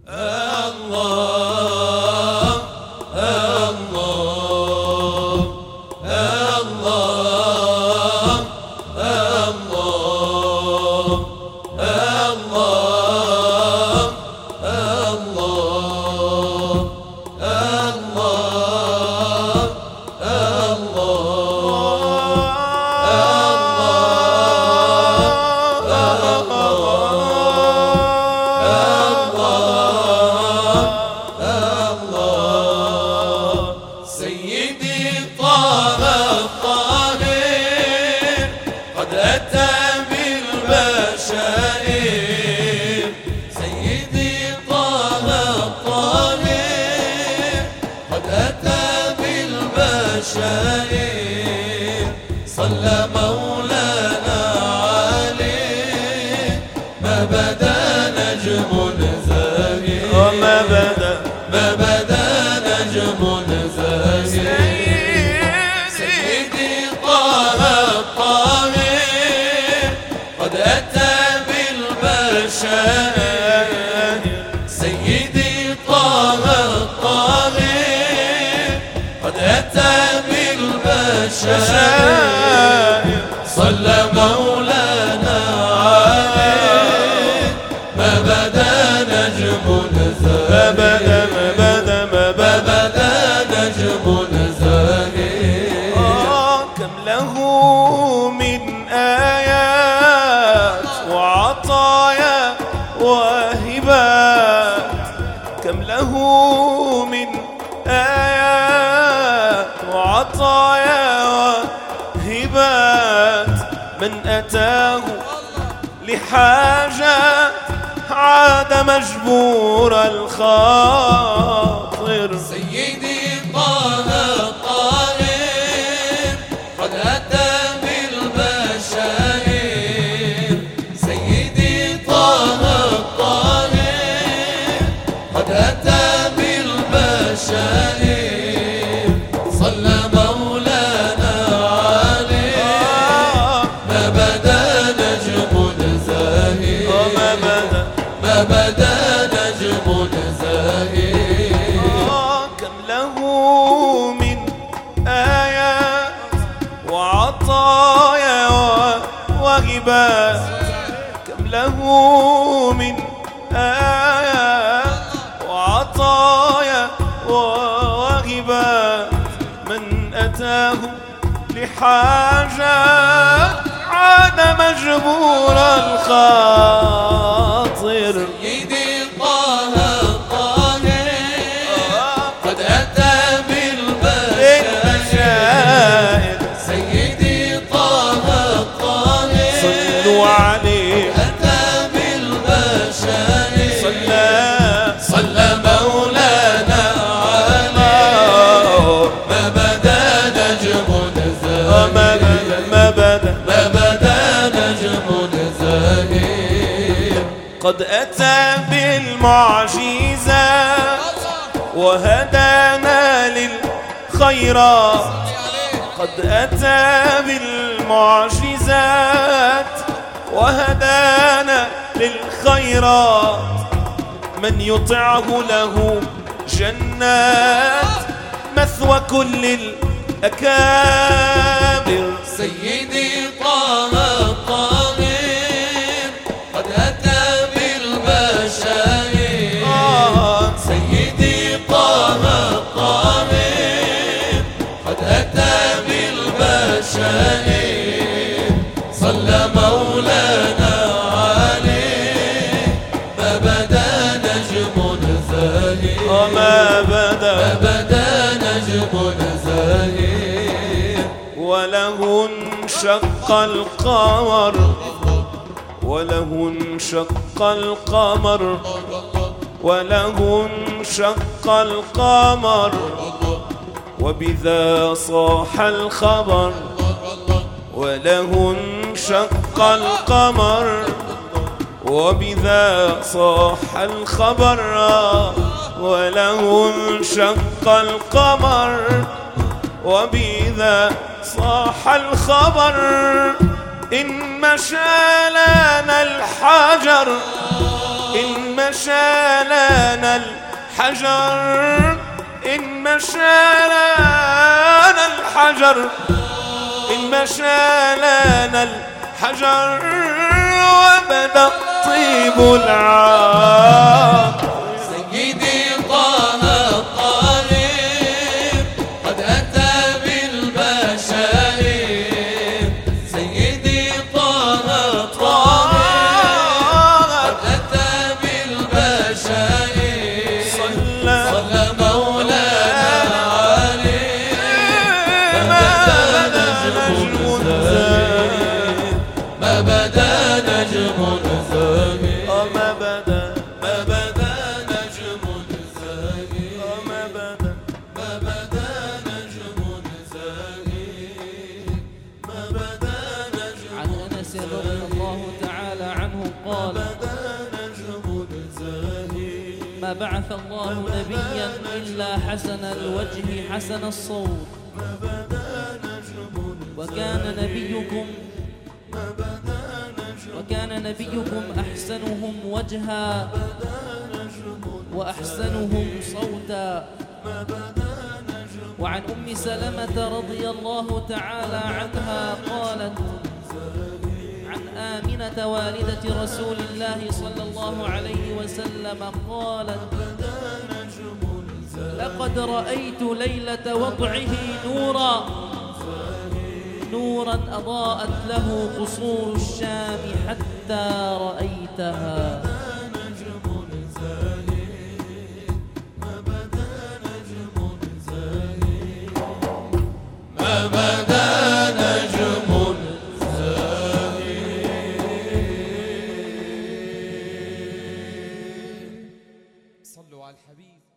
صلى مولانا عليه ما بدا نجم زاهر ما بدا نجم زاهر سيدي طه الطاهر قد أتى بالبشائر سيدي طه الطاهر قد أتى بالبشائر صلى مولانا عليه ما بدا نجم زاهر ما بدا نجم زاهر كم له من آيات وعطايا وهبات كم له من آيات وعطايا وهبات من أتاه لحاجة عاد مجبور الخاطر سيدي طه الطاهر قد أتى بالبشائر سيدي طه الطاهر قد أتى بالبشائر صلى مولانا عليه ما بدا نجم زاهر ما بدا نجم زاهر كم له من آيات وعطايا وهبات كم له من آيات وعطايا وهبات من أتاه لحاجات عاد مجبور الخاطر سيدي طه الطاهر قد أتى بالبشائر سيدي طه الطاهر صلوا عليه أتى بالبشائر صلى مولانا عليه ما بدا نجم زاهر ما بدا نجم زاهر قد أتى بالمعجزات وهدانا للخيرات قد أتى بالمعجزات وهدانا للخيرات من يطعه له جنات مثوى كل الأكابر سيدي طه الطاهر قد أتى بالبشائر سيدي طه الطاهر قد أتى بالبشائر صلى مولانا عليه ما بدا نجم زاهر ما بدا نجم زاهر وله انشق القمر وله انشق القمر وله انشق القمر وبذا صاح الخبر وله انشق القمر وبذا صاح الخبر وله انشق القمر وبذا صاح الخبر إن مشى لنا الحجر إن مشى لنا الحجر إن مشى لنا الحجر إن مشى لنا الحجر وبدا طيب العار سيدي طه الطالب قد أتى بالبشائر سيدي طه الطالب قد أتى بالبشائر صلى مولانا عليه ما بدا نجم زاهد ما بدا نجم زاهد ما بدا نجم زاهد ما بدا نجم زاهد ما بدا نجم عن أنس رضي الله تعالى عنه قال نجم زاهد ما بعث الله نبيا إلا حسن الوجه حسن الصوت وكان نبيكم أحسنهم وجها وأحسنهم صوتا. وعن أم سلمة رضي الله تعالى عنها قالت عن آمنة والدة رسول الله صلى الله عليه وسلم قالت لقد رأيت ليلة وضعه نورا أضاءت له قصور الشام حتى رأيتها. ما بدا نجم زاهد. صلوا على الحبيب.